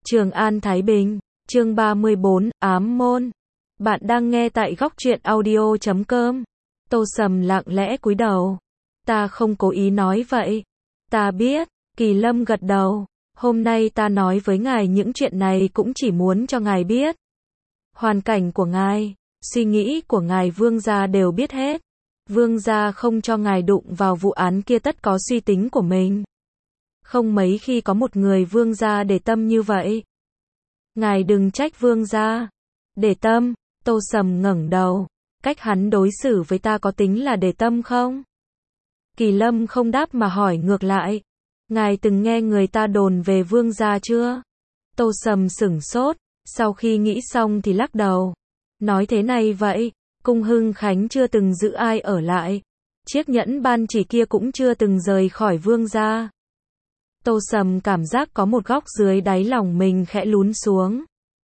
Trường An Thái Bình, chương 34, ám môn. Bạn đang nghe tại góc truyện audio.com. Tô Sầm lặng lẽ cúi đầu. Ta không cố ý nói vậy. Ta biết. Kỳ Lâm gật đầu. Hôm nay ta nói với ngài những chuyện này cũng chỉ muốn cho ngài biết. Hoàn cảnh của ngài, suy nghĩ của ngài vương gia đều biết hết. Vương gia không cho ngài đụng vào vụ án kia tất có suy tính của mình. Không mấy khi có một người vương gia để tâm như vậy. Ngài đừng trách vương gia. Để tâm, Tô Sầm ngẩng đầu. Cách hắn đối xử với ta có tính là để tâm không? Kỳ Lâm không đáp mà hỏi ngược lại. Ngài từng nghe người ta đồn về vương gia chưa? Tô Sầm sửng sốt, sau khi nghĩ xong thì lắc đầu. Nói thế này vậy, cung Hưng Khánh chưa từng giữ ai ở lại. Chiếc nhẫn ban chỉ kia cũng chưa từng rời khỏi vương gia. Tô Sầm cảm giác có một góc dưới đáy lòng mình khẽ lún xuống.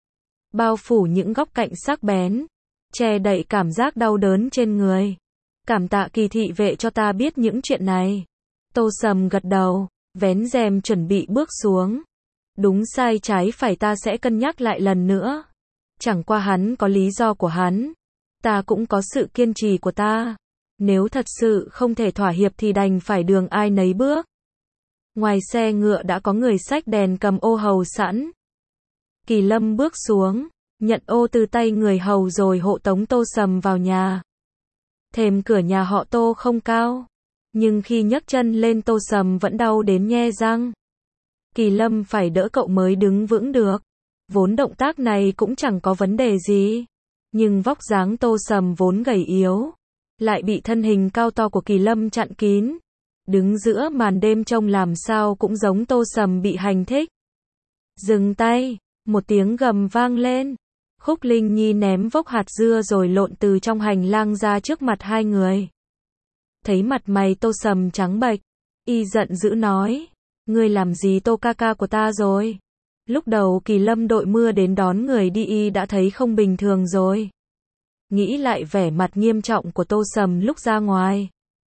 Bao phủ những góc cạnh sắc bén, che đậy cảm giác đau đớn trên người. Cảm tạ Kỳ thị vệ cho ta biết những chuyện này. Tô Sầm gật đầu, vén rèm chuẩn bị bước xuống. Đúng sai trái phải ta sẽ cân nhắc lại lần nữa. Chẳng qua hắn có lý do của hắn. Ta cũng có sự kiên trì của ta. Nếu thật sự không thể thỏa hiệp thì đành phải đường ai nấy bước. Ngoài xe ngựa đã có người xách đèn cầm ô hầu sẵn. Kỳ Lâm bước xuống, nhận ô từ tay người hầu rồi hộ tống Tô Sầm vào nhà. Thềm cửa nhà họ Tô không cao, nhưng khi nhấc chân lên Tô Sầm vẫn đau đến nhe răng. Kỳ Lâm phải đỡ cậu mới đứng vững được. Vốn động tác này cũng chẳng có vấn đề gì, nhưng vóc dáng Tô Sầm vốn gầy yếu, lại bị thân hình cao to của Kỳ Lâm chặn kín. Đứng giữa màn đêm trông làm sao cũng giống Tô Sầm bị hành thích. Dừng tay, một tiếng gầm vang lên. Khúc Linh Nhi ném vốc hạt dưa rồi lộn từ trong hành lang ra trước mặt hai người. Thấy mặt mày Tô Sầm trắng bệch, y giận dữ nói, ngươi làm gì Tô ca ca của ta rồi? Lúc đầu Kỳ Lâm đội mưa đến đón người đi y đã thấy không bình thường rồi. Nghĩ lại vẻ mặt nghiêm trọng của Tô Sầm lúc ra ngoài,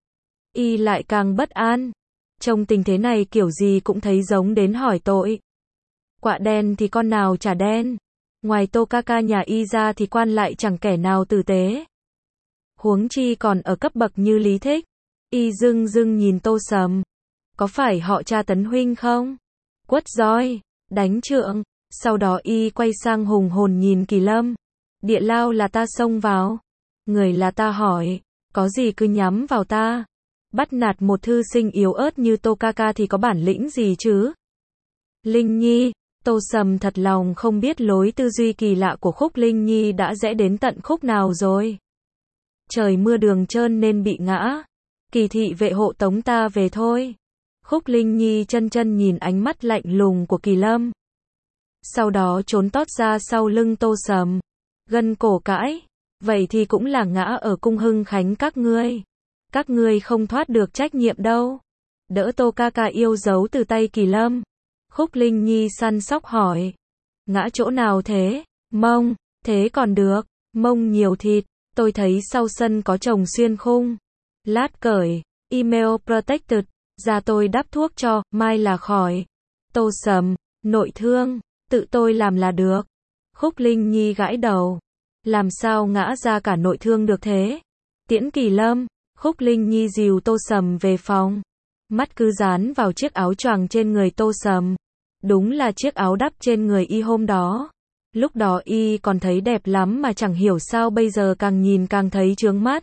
y lại càng bất an. Trong tình thế này kiểu gì cũng thấy giống đến hỏi tội. Quạ đen thì con nào chả đen. Ngoài Tô ca ca nhà y ra thì quan lại chẳng kẻ nào tử tế. Huống chi còn ở cấp bậc như Lý Thích. Y dưng dưng nhìn Tô Sầm. Có phải họ cha Tấn huynh không? Quất roi, đánh trượng. Sau đó y quay sang hùng hồn nhìn Kỳ Lâm. Địa lao là ta xông vào. Người là ta hỏi. Có gì cứ nhắm vào ta. Bắt nạt một thư sinh yếu ớt như Tô ca ca thì có bản lĩnh gì chứ? Linh Nhi, Tô Sầm thật lòng không biết lối tư duy kỳ lạ của Khúc Linh Nhi đã rẽ đến tận khúc nào rồi. Trời mưa đường trơn nên bị ngã. Kỳ thị vệ hộ tống ta về thôi. Khúc Linh Nhi chân chân nhìn ánh mắt lạnh lùng của Kỳ Lâm. Sau đó trốn tót ra sau lưng Tô Sầm. Gân cổ cãi. Vậy thì cũng là ngã ở cung Hưng Khánh các ngươi. Các ngươi không thoát được trách nhiệm đâu. Đỡ Tô ca ca yêu dấu từ tay Kỳ Lâm. Khúc Linh Nhi săn sóc hỏi. Ngã chỗ nào thế? Mông. Thế còn được. Mông nhiều thịt. Tôi thấy sau sân có chồng xuyên khung. Lát cởi. Email protected. Ra tôi đắp thuốc cho. Mai là khỏi. Tô Sầm. Nội thương. Tự tôi làm là được. Khúc Linh Nhi gãi đầu. Làm sao ngã ra cả nội thương được thế? Tiễn Kỳ Lâm. Khúc Linh Nhi dìu Tô Sầm về phòng. Mắt cứ dán vào chiếc áo choàng trên người Tô Sầm. Đúng là chiếc áo đắp trên người y hôm đó. Lúc đó y còn thấy đẹp lắm mà chẳng hiểu sao bây giờ càng nhìn càng thấy chướng mắt.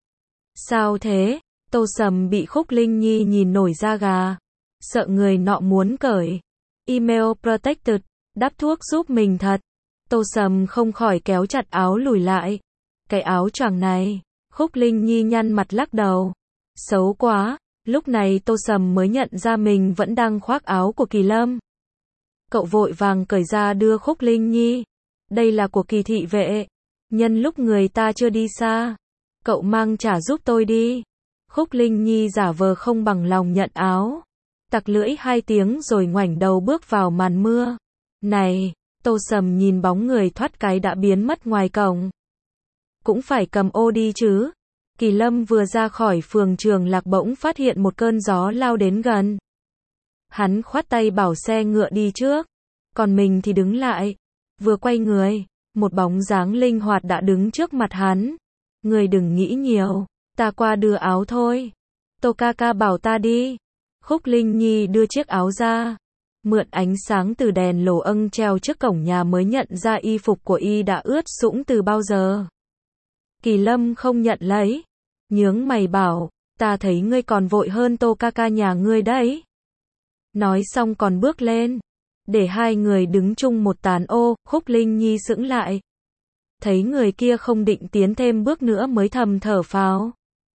Sao thế? Tô Sầm bị Khúc Linh Nhi nhìn nổi da gà. Sợ người nọ muốn cởi. Email protected. Đắp thuốc giúp mình thật. Tô Sầm không khỏi kéo chặt áo lùi lại. Cái áo choàng này. Khúc Linh Nhi nhăn mặt lắc đầu. Xấu quá. Lúc này Tô Sầm mới nhận ra mình vẫn đang khoác áo của Kỳ Lâm. Cậu vội vàng cởi ra đưa Khúc Linh Nhi. Đây là của Kỳ thị vệ. Nhân lúc người ta chưa đi xa. Cậu mang trả giúp tôi đi. Khúc Linh Nhi giả vờ không bằng lòng nhận áo. Tặc lưỡi 2 tiếng rồi ngoảnh đầu bước vào màn mưa. Này, Tô Sầm nhìn bóng người thoát cái đã biến mất ngoài cổng. Cũng phải cầm ô đi chứ. Kỳ Lâm vừa ra khỏi phường Trường Lạc bỗng phát hiện một cơn gió lao đến gần. Hắn khoát tay bảo xe ngựa đi trước. còn mình thì đứng lại. Vừa quay người, một bóng dáng linh hoạt đã đứng trước mặt hắn. Người đừng nghĩ nhiều, ta qua đưa áo thôi. Tô ca ca bảo ta đi. Khúc Linh Nhi đưa chiếc áo ra. Mượn ánh sáng từ đèn lồ âng treo trước cổng nhà mới nhận ra y phục của y đã ướt sũng từ bao giờ. Kỳ Lâm không nhận lấy. Nhướng mày bảo, ta thấy ngươi còn vội hơn Tô ca ca nhà ngươi đấy. Nói xong còn bước lên. Để hai người đứng chung một tán ô, Khúc Linh Nhi sững lại. Thấy người kia không định tiến thêm bước nữa mới thầm thở phào.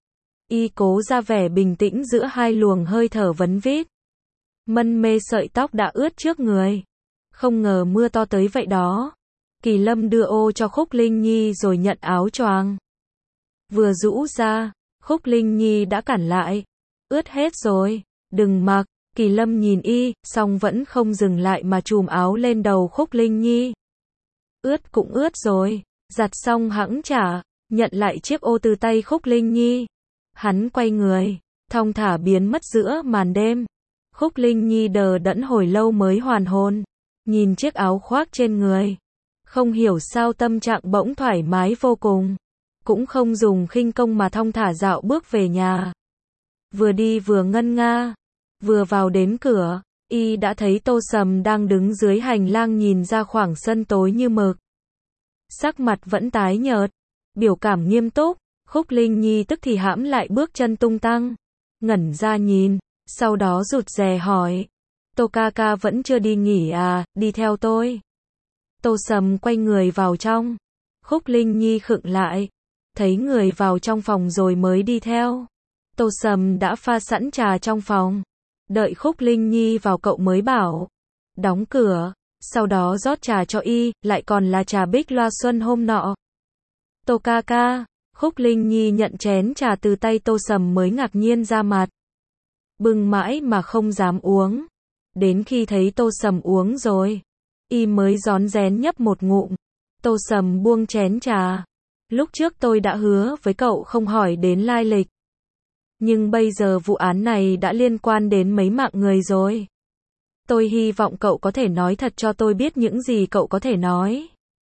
Y cố ra vẻ bình tĩnh giữa hai luồng hơi thở vấn vít. Mân mê sợi tóc đã ướt trước người. Không ngờ mưa to tới vậy đó. Kỳ Lâm đưa ô cho Khúc Linh Nhi rồi nhận áo choàng. Vừa rũ ra, Khúc Linh Nhi đã cản lại. Ướt hết rồi, đừng mặc. Kỳ Lâm nhìn y, xong vẫn không dừng lại mà chùm áo lên đầu Khúc Linh Nhi. Ướt cũng ướt rồi, giặt xong hẵng trả, nhận lại chiếc ô từ tay Khúc Linh Nhi. Hắn quay người, thong thả biến mất giữa màn đêm. Khúc Linh Nhi đờ đẫn hồi lâu mới hoàn hồn, nhìn chiếc áo khoác trên người. Không hiểu sao tâm trạng bỗng thoải mái vô cùng. Cũng không dùng khinh công mà thong thả dạo bước về nhà. Vừa đi vừa ngân nga. Vừa vào đến cửa, y đã thấy Tô Sầm đang đứng dưới hành lang nhìn ra khoảng sân tối như mực. Sắc mặt vẫn tái nhợt, biểu cảm nghiêm túc. Khúc Linh Nhi tức thì hãm lại bước chân tung tăng, ngẩn ra nhìn, sau đó rụt rè hỏi. Tô ca ca vẫn chưa đi nghỉ à, đi theo tôi. Tô Sầm quay người vào trong. Khúc Linh Nhi khựng lại, thấy người vào trong phòng rồi mới đi theo. Tô Sầm đã pha sẵn trà trong phòng. Đợi Khúc Linh Nhi vào cậu mới bảo. Đóng cửa, sau đó rót trà cho y, lại còn là trà bích loa xuân hôm nọ. Tô ca ca. Khúc Linh Nhi nhận chén trà từ tay Tô Sầm mới ngạc nhiên ra mặt. Bưng mãi mà không dám uống. Đến khi thấy Tô Sầm uống rồi, y mới rón rén nhấp một ngụm. Tô Sầm buông chén trà. Lúc trước tôi đã hứa với cậu không hỏi đến lai lịch. Nhưng bây giờ vụ án này đã liên quan đến mấy mạng người rồi. Tôi hy vọng cậu có thể nói thật cho tôi biết những gì cậu có thể nói.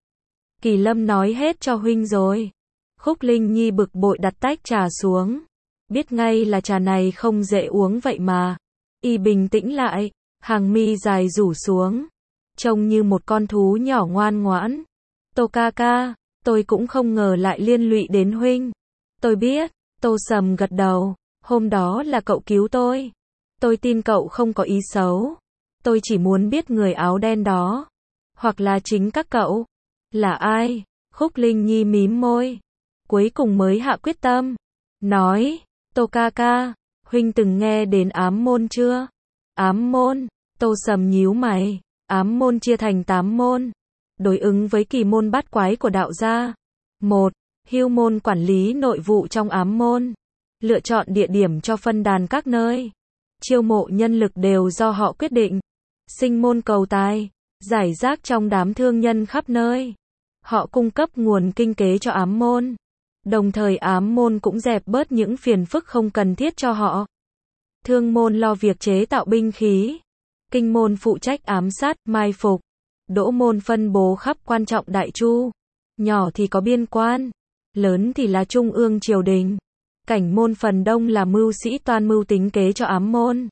Kỳ Lâm nói hết cho huynh rồi. Khúc Linh Nhi bực bội đặt tách trà xuống. Biết ngay là trà này không dễ uống vậy mà. Y bình tĩnh lại, hàng mi dài rủ xuống. Trông như một con thú nhỏ ngoan ngoãn. Tô ca ca, tôi cũng không ngờ lại liên lụy đến huynh. Tôi biết. Tô Sầm gật đầu. Hôm đó là cậu cứu tôi. Tôi tin cậu không có ý xấu. Tôi chỉ muốn biết người áo đen đó. Hoặc là chính các cậu. Là ai? Khúc Linh Nhi mím môi. Cuối cùng mới hạ quyết tâm. Nói, Tô ca ca, huynh từng nghe đến ám môn chưa? Ám môn, Tô Sầm nhíu mày. Ám môn chia thành 8 môn. Đối ứng với kỳ môn bát quái của đạo gia. 1. Hưu môn quản lý nội vụ trong ám môn. Lựa chọn địa điểm cho phân đàn các nơi. Chiêu mộ nhân lực đều do họ quyết định. Sinh môn cầu tài. Giải rác trong đám thương nhân khắp nơi. Họ cung cấp nguồn kinh tế cho ám môn. Đồng thời ám môn cũng dẹp bớt những phiền phức không cần thiết cho họ. Thương môn lo việc chế tạo binh khí. Kinh môn phụ trách ám sát, mai phục. Đỗ môn phân bố khắp quan trọng đại chu. Nhỏ thì có biên quan. Lớn thì là trung ương triều đình. Cảnh môn phần đông là mưu sĩ toan mưu tính kế cho ám môn.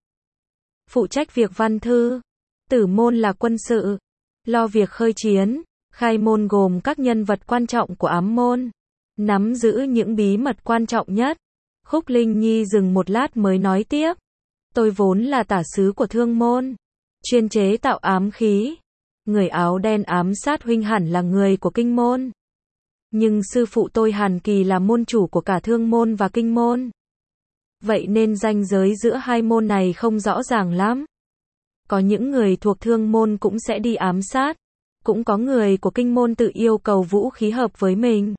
Phụ trách việc văn thư. Tử môn là quân sự. Lo việc khơi chiến. Khai môn gồm các nhân vật quan trọng của ám môn. Nắm giữ những bí mật quan trọng nhất. Khúc Linh Nhi dừng một lát mới nói tiếp. Tôi vốn là tả sứ của thương môn. Chuyên chế tạo ám khí. Người áo đen ám sát huynh hẳn là người của kinh môn. Nhưng sư phụ tôi Hàn Kỳ là môn chủ của cả thương môn và kinh môn. Vậy nên ranh giới giữa hai môn này không rõ ràng lắm. Có những người thuộc thương môn cũng sẽ đi ám sát. Cũng có người của kinh môn tự yêu cầu vũ khí hợp với mình.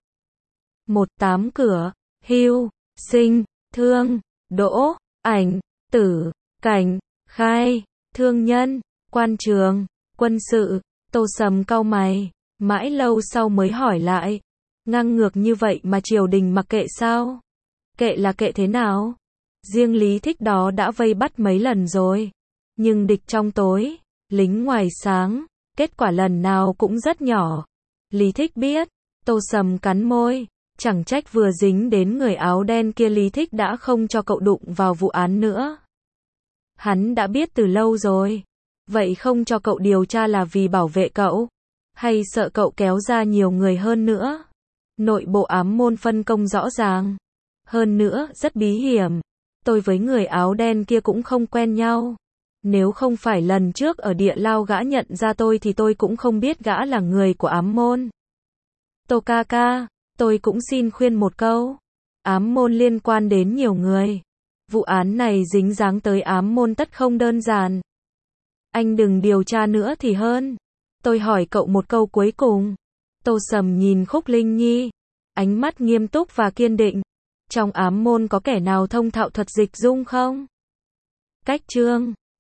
8 cửa, hưu, sinh, thương, đỗ, ảnh, tử, cảnh, khai, thương nhân, quan trường, quân sự. Tô Sầm cau mày, mãi lâu sau mới hỏi lại. Ngang ngược như vậy mà triều đình mặc kệ sao? Kệ là kệ thế nào? Riêng Lý Thích đó đã vây bắt mấy lần rồi. Nhưng địch trong tối, lính ngoài sáng. Kết quả lần nào cũng rất nhỏ. Lý Thích biết. Tô Sầm cắn môi. Chẳng trách vừa dính đến người áo đen kia Lý Thích đã không cho cậu đụng vào vụ án nữa. Hắn đã biết từ lâu rồi. Vậy không cho cậu điều tra là vì bảo vệ cậu? Hay sợ cậu kéo ra nhiều người hơn nữa? Nội bộ ám môn phân công rõ ràng. Hơn nữa, rất bí hiểm. Tôi với người áo đen kia cũng không quen nhau. Nếu không phải lần trước ở địa lao gã nhận ra tôi thì tôi cũng không biết gã là người của ám môn. Tô ca ca, tôi cũng xin khuyên một câu. Ám môn liên quan đến nhiều người. Vụ án này dính dáng tới ám môn tất không đơn giản. Anh đừng điều tra nữa thì hơn. Tôi hỏi cậu một câu cuối cùng. Tô Sầm nhìn Khúc Linh Nhi. Ánh mắt nghiêm túc và kiên định. Trong ám môn có kẻ nào thông thạo thuật dịch dung không? Cách chương